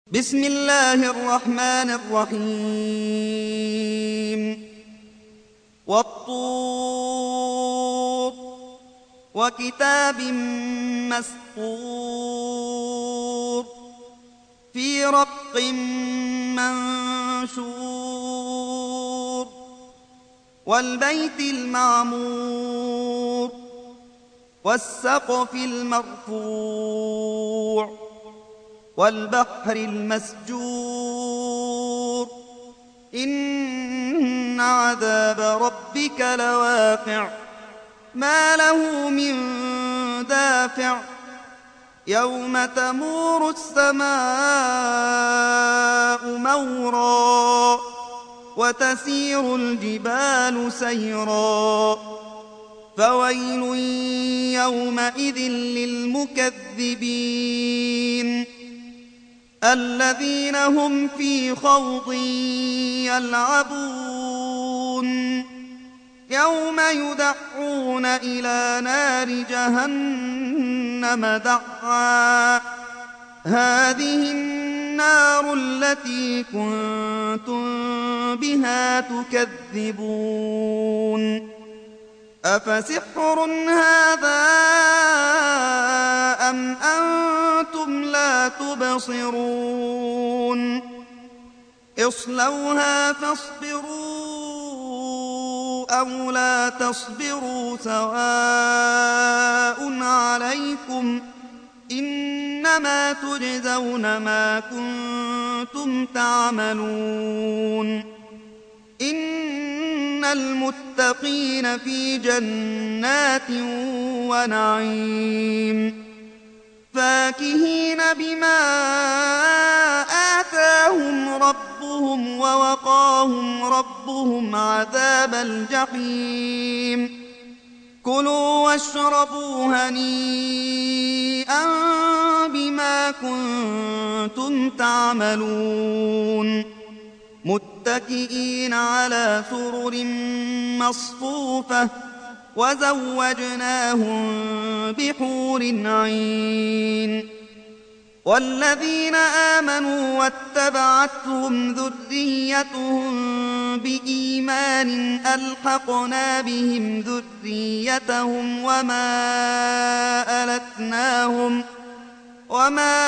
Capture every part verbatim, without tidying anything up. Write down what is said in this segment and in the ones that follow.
بسم الله الرحمن الرحيم والطور وكتاب مسطور في رق منشور والبيت المعمور والسقف المرفوع والبحر المسجور إن عذاب ربك لواقع ما له من دافع يوم تمور السماء مورا وتسير الجبال سيرا فويل يومئذ للمكذبين الذين هم في خوض يلعبون يوم يدعون إلى نار جهنم دعا هذه النار التي كنتم بها تكذبون أفسحر هذا أم أنتم لا تبصرون اصلوها فاصبروا أو لا تصبروا سواء عليكم إنما تجزون ما كنتم تعملون إن المتقين في جنات ونعيم فاكهين بما آتاهم ربهم ووقاهم ربهم عذاب الجحيم كلوا واشربوا هنيئا بما كنتم تعملون متكئين على سرر مصفوفة وزوجناهم بحور عين والذين آمنوا واتبعتهم ذريتهم بإيمان ألحقنا بهم ذريتهم وما ألتناهم وما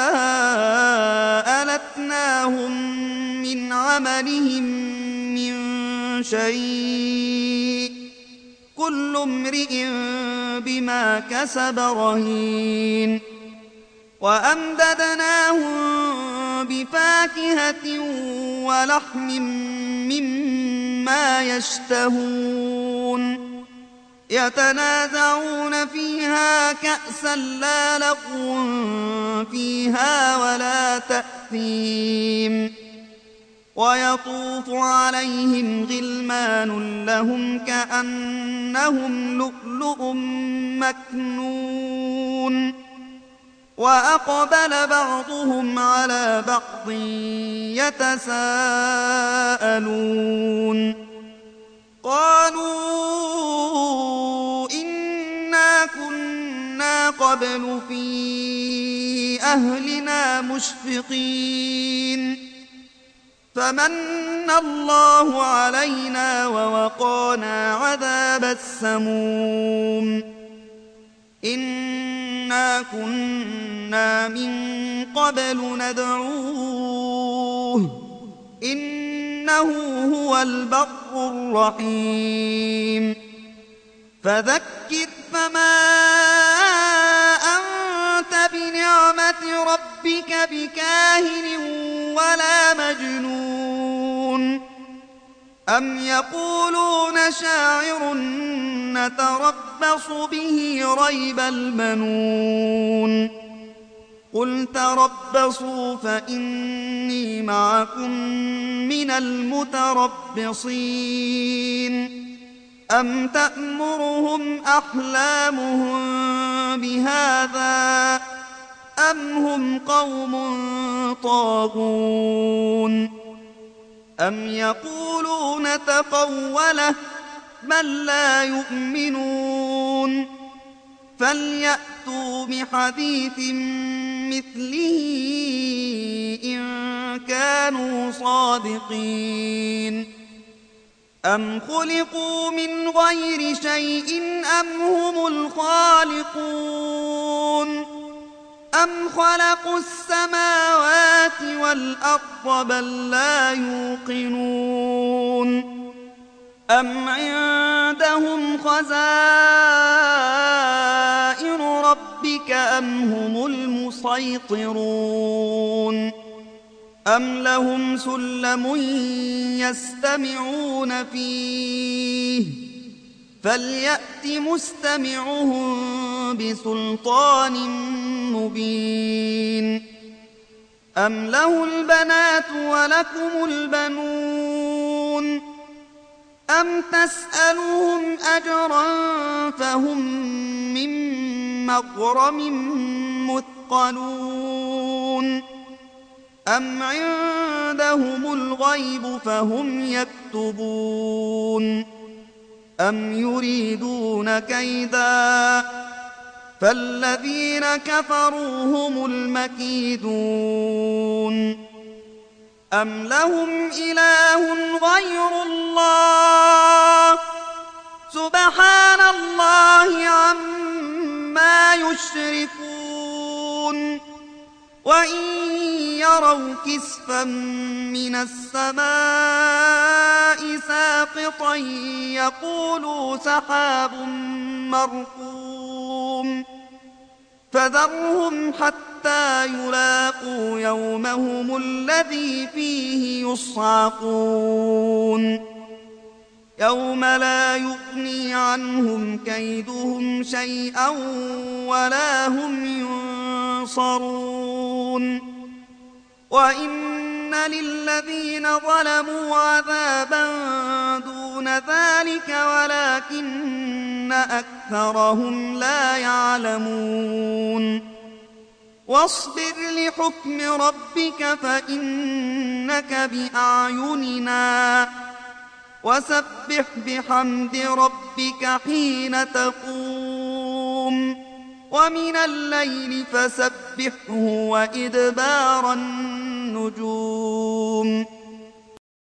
ألتناهم من عملهم من شيء كل امرئ بما كسب رهين وأمددناهم بفاكهة ولحم مما يشتهون يتنازعون فيها كأسا لا لغو فيها ولا تأثيم ويطوف عليهم غلمان لهم كأنهم لؤلؤ مكنون وأقبل بعضهم على بعض يتساءلون قالوا إنا كنا قبل في أهلنا مشفقين فمن الله علينا ووقانا عذاب السموم إنا كنا من قبل ندعوه إنه هو البر الرحيم فذكر فما أنت بنعمة ربك بكاهن ولا مجنون أم يقولون شاعر نتربص به ريب المنون قل تربصوا فإني معكم من المتربصين أم تأمرهم أحلامهم بهذا أم هم قوم طاغون أم يقولون تقوله بل لا يؤمنون فليأتوا بحديث مثله إن كانوا صادقين أم خلقوا من غير شيء أم هم الخالقون أم خلقوا السماوات والأرض بل لا يوقنون أم عندهم خزائن ربك أم هم المسيطرون أم لهم سلم يستمعون فيه فليأت مستمعهم بسلطان مبين أم له البنات ولكم البنون أم تسألهم أجرا فهم من مغرم مثقلون أم عندهم الغيب فهم يكتبون أم يريدون كيدا فالذين كفروا هم المكيدون أم لهم إله غير الله سبحان الله عما يشركون وإن يروا كسفا من السماء ساقطا يقولوا سحاب مركوم فذرهم حتى يلاقوا يومهم الذي فيه يصعقون يوم لا يغني عنهم كيدهم شيئا ولا هم ينصرون وإن للذين ظلموا عذابا دون ذلك ولكن أكثرهم لا يعلمون واصبر لحكم ربك فإنك بأعيننا وسبح بحمد ربك حين تقوم ومن الليل فسبحه وإدبار النجوم